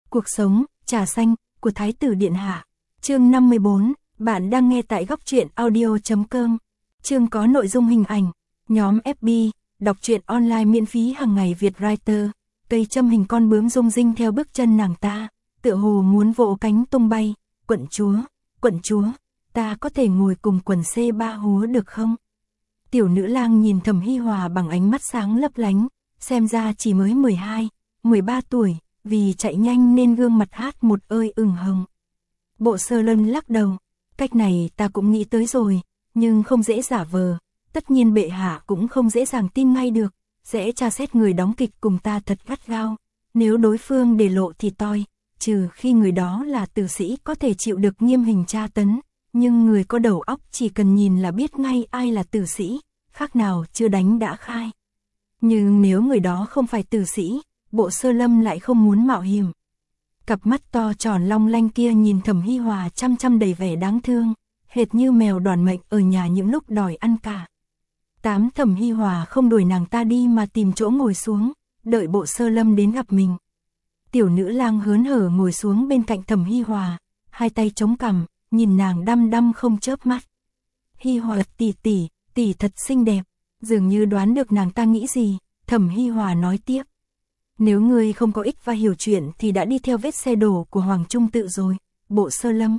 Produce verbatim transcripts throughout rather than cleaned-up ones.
Cuộc sống, trà xanh, của Thái tử Điện Hạ. Chương năm mươi bốn, bạn đang nghe tại góc truyện audio.com. Chương có nội dung hình ảnh. Nhóm ép bê, đọc truyện online miễn phí hàng ngày Việt Writer. Cây châm hình con bướm rung rinh theo bước chân nàng ta, tựa hồ muốn vỗ cánh tung bay. Quận chúa, quận chúa, ta có thể ngồi cùng quần xê ba húa được không? Tiểu nữ lang nhìn Thẩm Hi Hòa bằng ánh mắt sáng lấp lánh, xem ra chỉ mới mười hai, mười ba tuổi, vì chạy nhanh nên gương mặt hát một ơi ửng hồng. Bộ Sơ Lâm lắc đầu, cách này ta cũng nghĩ tới rồi, nhưng không dễ giả vờ, tất nhiên bệ hạ cũng không dễ dàng tin ngay được, sẽ tra xét người đóng kịch cùng ta thật gắt gao, nếu đối phương để lộ thì toi, trừ khi người đó là tử sĩ có thể chịu được nghiêm hình tra tấn, nhưng người có đầu óc chỉ cần nhìn là biết ngay ai là tử sĩ, khác nào chưa đánh đã khai. Nhưng nếu người đó không phải tử sĩ, Bộ Sơ Lâm lại không muốn mạo hiểm. Cặp mắt to tròn long lanh kia nhìn Thẩm Hi Hòa chăm chăm đầy vẻ đáng thương, hệt như mèo đoàn mệnh ở nhà những lúc đòi ăn cả. Tám Thẩm Hi Hòa không đuổi nàng ta đi mà tìm chỗ ngồi xuống, đợi Bộ Sơ Lâm đến gặp mình. Tiểu nữ lang hớn hở ngồi xuống bên cạnh Thẩm Hi Hòa, hai tay chống cằm, nhìn nàng đăm đăm không chớp mắt. Hi Hòa tỷ tỷ, tỷ thật xinh đẹp, dường như đoán được nàng ta nghĩ gì, Thẩm Hi Hòa nói tiếp. Nếu ngươi không có ích và hiểu chuyện thì đã đi theo vết xe đổ của Hoàng Trung Tự rồi, Bộ Sơ Lâm.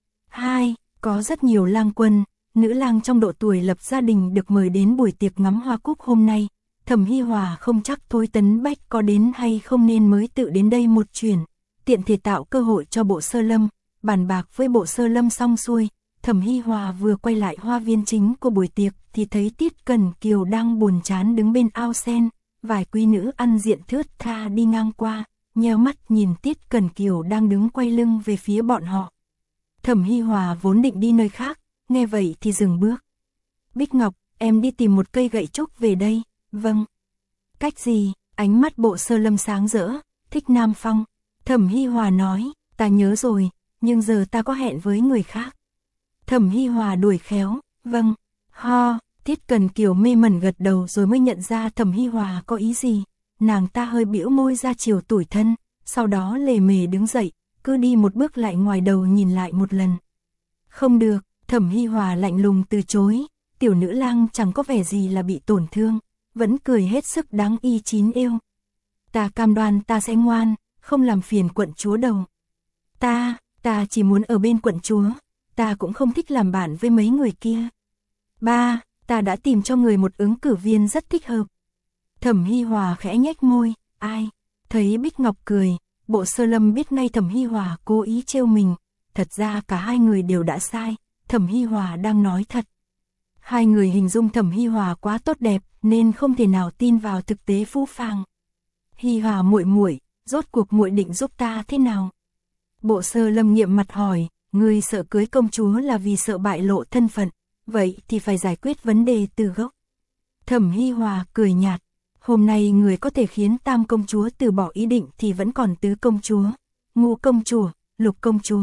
Hai, có rất nhiều lang quân, nữ lang trong độ tuổi lập gia đình được mời đến buổi tiệc ngắm hoa cúc hôm nay. Thẩm Hi Hòa không chắc Thôi Tấn Bách có đến hay không nên mới tự đến đây một chuyến, tiện thể tạo cơ hội cho Bộ Sơ Lâm. Bàn bạc với Bộ Sơ Lâm xong xuôi, Thẩm Hi Hòa vừa quay lại hoa viên chính của buổi tiệc thì thấy Tiết Cẩn Kiều đang buồn chán đứng bên ao sen. Vài quý nữ ăn diện thướt tha đi ngang qua, nheo mắt nhìn Tiết Cẩn Kiều đang đứng quay lưng về phía bọn họ. Thẩm Hi Hòa vốn định đi nơi khác, nghe vậy thì dừng bước. Bích Ngọc, em đi tìm một cây gậy trúc về đây. Vâng. Cách gì? Ánh mắt Bộ Sơ Lâm sáng rỡ, thích Nam Phong. Thẩm Hi Hòa nói, ta nhớ rồi, nhưng giờ ta có hẹn với người khác. Thẩm Hi Hòa đuổi khéo, vâng. Ho. Tiết Cẩn Kiều mê mẩn gật đầu rồi mới nhận ra Thẩm Hi Hòa có ý gì. Nàng ta hơi bĩu môi ra chiều tủi thân, sau đó lề mề đứng dậy, cứ đi một bước lại ngoài đầu nhìn lại một lần. Không được, Thẩm Hi Hòa lạnh lùng từ chối, tiểu nữ lang chẳng có vẻ gì là bị tổn thương, vẫn cười hết sức đáng y chín yêu. Ta cam đoan ta sẽ ngoan, không làm phiền quận chúa đâu. Ta, ta chỉ muốn ở bên quận chúa, ta cũng không thích làm bạn với mấy người kia. Ba, ta đã tìm cho người một ứng cử viên rất thích hợp. Thẩm Hi Hòa khẽ nhếch môi, ai? Thấy Bích Ngọc cười, Bộ Sơ Lâm biết ngay Thẩm Hi Hòa cố ý trêu mình, thật ra cả hai người đều đã sai, Thẩm Hi Hòa đang nói thật. Hai người hình dung Thẩm Hi Hòa quá tốt đẹp nên không thể nào tin vào thực tế phũ phàng. Hi Hòa muội muội, rốt cuộc muội định giúp ta thế nào? Bộ Sơ Lâm nghiêm mặt hỏi, ngươi sợ cưới công chúa là vì sợ bại lộ thân phận, vậy thì phải giải quyết vấn đề từ gốc. Thẩm Hi Hòa cười nhạt, hôm nay người có thể khiến Tam công chúa từ bỏ ý định thì vẫn còn Tứ công chúa, Ngũ công chúa, Lục công chúa.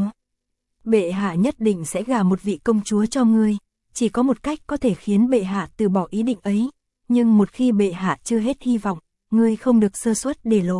Bệ hạ nhất định sẽ gả một vị công chúa cho ngươi, chỉ có một cách có thể khiến bệ hạ từ bỏ ý định ấy, nhưng một khi bệ hạ chưa hết hy vọng, ngươi không được sơ suất để lộ.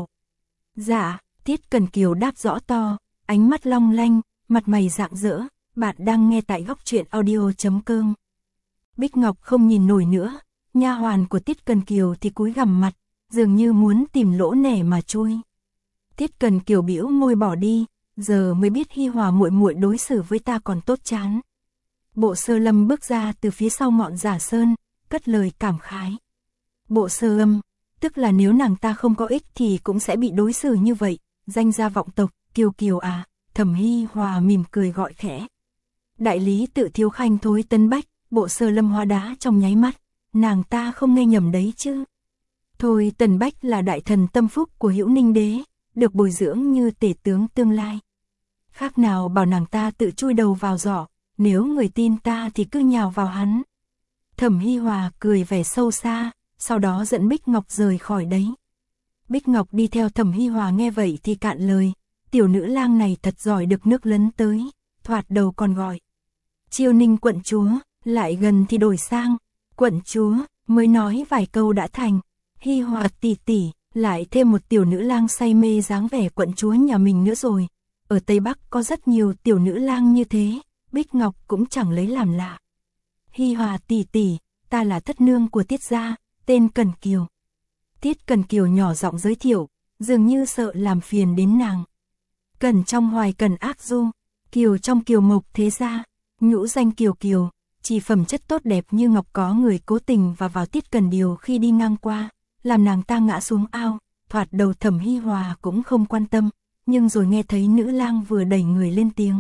Dạ, Tiết Cẩn Kiều đáp rõ to, ánh mắt long lanh, mặt mày rạng rỡ. Bạn đang nghe tại góc truyện audio.com. Bích Ngọc không nhìn nổi nữa, nha hoàn của Tiết Cẩn Kiều thì cúi gằm mặt, dường như muốn tìm lỗ nẻ mà chui. Tiết Cẩn Kiều bĩu môi bỏ đi, giờ mới biết Hi Hòa muội muội đối xử với ta còn tốt chán. Bộ Sơ Lâm bước ra từ phía sau ngọn giả sơn, cất lời cảm khái. Bộ Sơ Lâm, tức là nếu nàng ta không có ích thì cũng sẽ bị đối xử như vậy, danh gia vọng tộc, Kiều Kiều à, Thẩm Hi Hòa mỉm cười gọi khẽ. Đại lý Tự Thiếu Khanh Thôi Tấn Bách, Bộ Sơ Lâm hóa đá trong nháy mắt, nàng ta không nghe nhầm đấy chứ. Thôi Tấn Bách là đại thần tâm phúc của Hữu Ninh Đế, được bồi dưỡng như tể tướng tương lai. Khác nào bảo nàng ta tự chui đầu vào giỏ, nếu người tin ta thì cứ nhào vào hắn. Thẩm Hi Hòa cười vẻ sâu xa, sau đó dẫn Bích Ngọc rời khỏi đấy. Bích Ngọc đi theo Thẩm Hi Hòa nghe vậy thì cạn lời, tiểu nữ lang này thật giỏi được nước lấn tới, thoạt đầu còn gọi Chiêu Ninh quận chúa, lại gần thì đổi sang quận chúa, mới nói vài câu đã thành Hi Hòa tỷ tỷ, Lại thêm một tiểu nữ lang say mê dáng vẻ quận chúa nhà mình nữa rồi. Ở Tây Bắc có rất nhiều tiểu nữ lang như thế, Bích Ngọc cũng chẳng lấy làm lạ. Hi Hòa tỷ tỷ, ta là thất nương của Tiết gia, tên Cần Kiều. Tiết Cần Kiều nhỏ giọng giới thiệu, dường như sợ làm phiền đến nàng. Cần trong Hoài Cần ác du, Kiều trong Kiều Mộc thế gia, nhũ danh Kiều Kiều, chỉ phẩm chất tốt đẹp như ngọc có người cố tình và vào Tiết Cần Điều khi đi ngang qua, làm nàng ta ngã xuống ao. Thoạt đầu Thẩm Hi Hòa cũng không quan tâm, nhưng rồi nghe thấy nữ lang vừa đẩy người lên tiếng.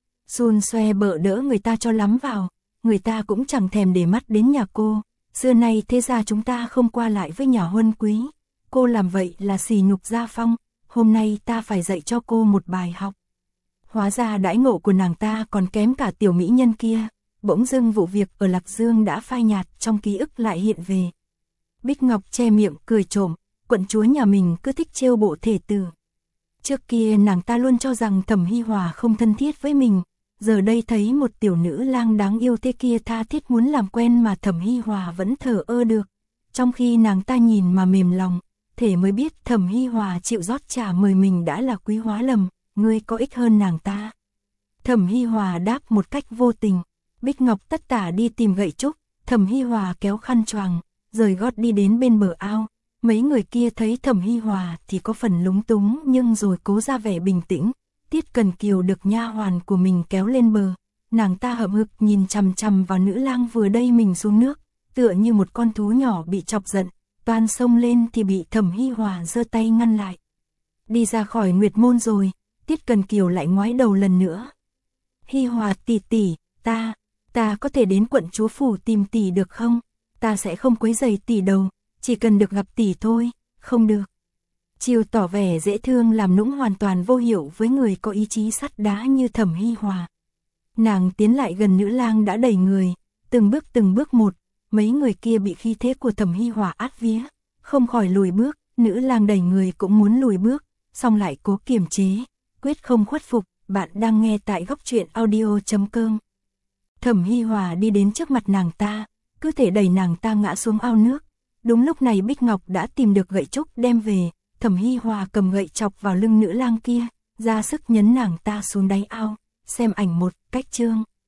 Xun xoe bợ đỡ người ta cho lắm vào, người ta cũng chẳng thèm để mắt đến nhà cô. Xưa nay thế ra chúng ta không qua lại với nhà huân quý, cô làm vậy là sỉ nhục gia phong, hôm nay ta phải dạy cho cô một bài học. Hóa ra đãi ngộ của nàng ta còn kém cả tiểu mỹ nhân kia, bỗng dưng vụ việc ở Lạc Dương đã phai nhạt trong ký ức lại hiện về. Bích Ngọc che miệng cười trộm, quận chúa nhà mình cứ thích trêu bộ thể tử. Trước kia nàng ta luôn cho rằng Thẩm Hi Hòa không thân thiết với mình, giờ đây thấy một tiểu nữ lang đáng yêu thế kia tha thiết muốn làm quen mà Thẩm Hi Hòa vẫn thờ ơ được. Trong khi nàng ta nhìn mà mềm lòng, thể mới biết Thẩm Hi Hòa chịu rót trà mời mình đã là quý hóa lầm, ngươi có ích hơn nàng ta. Thẩm Hi Hòa đáp một cách vô tình. Bích Ngọc tất tả đi tìm gậy trúc, Thẩm Hi Hòa kéo khăn choàng, rời gót đi đến bên bờ ao. Mấy người kia thấy Thẩm Hi Hòa thì có phần lúng túng nhưng rồi cố ra vẻ bình tĩnh. Tiết Cần Kiều được nha hoàn của mình kéo lên bờ, nàng ta hậm hực nhìn chằm chằm vào nữ lang vừa đẩy mình xuống nước, tựa như một con thú nhỏ bị chọc giận, toan xông lên thì bị Thẩm Hi Hòa giơ tay ngăn lại. Đi ra khỏi Nguyệt Môn rồi, Tiết Cần Kiều lại ngoái đầu lần nữa. Hi Hòa tỷ tỷ, ta, ta có thể đến quận chúa phủ tìm tỷ được không? Ta sẽ không quấy rầy tỷ đâu, chỉ cần được gặp tỷ thôi, không được. Chiều tỏ vẻ dễ thương làm nũng hoàn toàn vô hiệu với người có ý chí sắt đá như Thẩm Hi Hòa. Nàng tiến lại gần nữ lang đã đẩy người, từng bước từng bước một, mấy người kia bị khí thế của Thẩm Hi Hòa át vía, không khỏi lùi bước, nữ lang đẩy người cũng muốn lùi bước, song lại cố kiềm chế, quyết không khuất phục. Bạn đang nghe tại góc truyện audio chấm com. Thẩm Hi Hòa đi đến trước mặt nàng ta, cứ thể đẩy nàng ta ngã xuống ao nước. Đúng lúc này Bích Ngọc đã tìm được gậy trúc đem về, Thẩm Hi Hòa cầm gậy chọc vào lưng nữ lang kia, ra sức nhấn nàng ta xuống đáy ao. Xem ảnh một, cách chương.